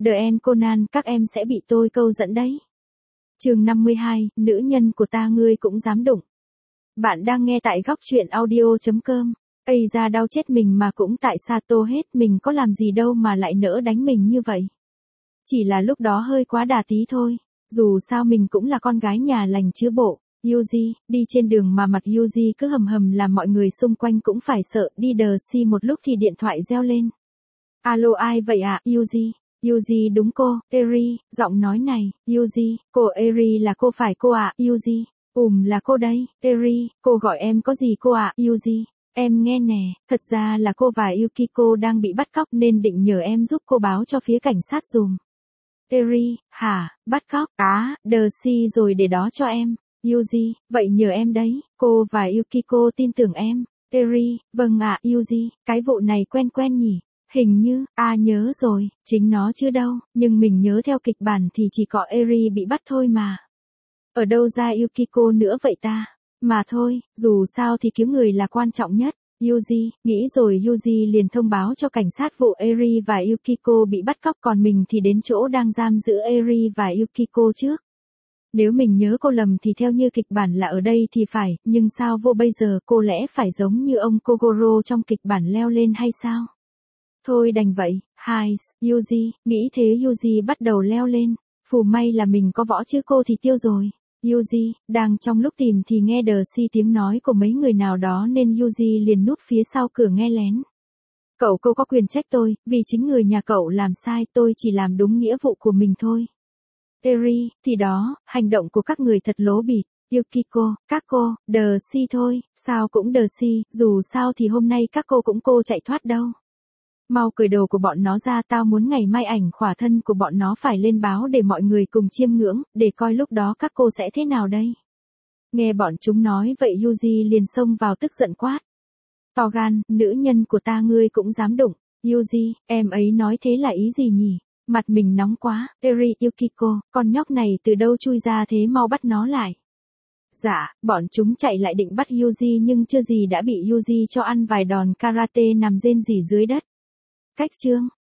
The End Conan, các em sẽ bị tôi câu dẫn đấy. Chương 52, nữ nhân của ta ngươi cũng dám đụng. Bạn đang nghe tại góc truyện audio.com. Ây ra đau chết mình mà cũng tại Sato hết, mình có làm gì đâu mà lại nỡ đánh mình như vậy. Chỉ là lúc đó hơi quá đà tí thôi, dù sao mình cũng là con gái nhà lành chứ bộ. Yuji, đi trên đường mà mặt Yuji cứ hầm hầm làm mọi người xung quanh cũng phải sợ, đi đờ si một lúc thì điện thoại reo lên. Alo ai vậy ạ, Yuji? Yuji đúng cô, Eri, giọng nói này, Yuji, cô Eri là cô phải cô ạ, Yuji. Là cô đây, Eri, cô gọi em có gì cô ạ, Yuji. Em nghe nè, thật ra là cô và Yukiko đang bị bắt cóc nên định nhờ em giúp cô báo cho phía cảnh sát dùm. Eri, hả, bắt cóc, đờ si rồi để đó cho em. Yuji, vậy nhờ em đấy, cô và Yukiko tin tưởng em. Eri, vâng ạ, Yuji, cái vụ này quen quen nhỉ. Hình như, nhớ rồi, chính nó chứ đâu, nhưng mình nhớ theo kịch bản thì chỉ có Eri bị bắt thôi mà. Ở đâu ra Yukiko nữa vậy ta? Mà thôi, dù sao thì cứu người là quan trọng nhất. Yuji, nghĩ rồi Yuji liền thông báo cho cảnh sát vụ Eri và Yukiko bị bắt cóc, còn mình thì đến chỗ đang giam giữ Eri và Yukiko trước. Nếu mình nhớ cô lầm thì theo như kịch bản là ở đây thì phải, nhưng sao vô bây giờ cô lẽ phải giống như ông Kogoro trong kịch bản leo lên hay sao? Thôi đành vậy, Yuji, nghĩ thế Yuji bắt đầu leo lên, phù may là mình có võ chứ cô thì tiêu rồi. Yuji, đang trong lúc tìm thì nghe đờ si tiếng nói của mấy người nào đó nên Yuji liền núp phía sau cửa nghe lén. Cô có quyền trách tôi, vì chính người nhà cậu làm sai, tôi chỉ làm đúng nghĩa vụ của mình thôi. Eri, thì đó, hành động của các người thật lố bịch. Yukiko, các cô, đờ si thôi, sao cũng đờ si, dù sao thì hôm nay các cô cũng chạy thoát đâu. Mau cởi đồ của bọn nó ra, tao muốn ngày mai ảnh khỏa thân của bọn nó phải lên báo để mọi người cùng chiêm ngưỡng, để coi lúc đó các cô sẽ thế nào đây. Nghe bọn chúng nói vậy Yuji liền xông vào tức giận quát. To gan, nữ nhân của ta ngươi cũng dám đụng. Yuji, em ấy nói thế là ý gì nhỉ? Mặt mình nóng quá, Eri, Yukiko, con nhóc này từ đâu chui ra thế, mau bắt nó lại. Dạ, bọn chúng chạy lại định bắt Yuji nhưng chưa gì đã bị Yuji cho ăn vài đòn karate nằm rên rỉ dưới đất. Cách chương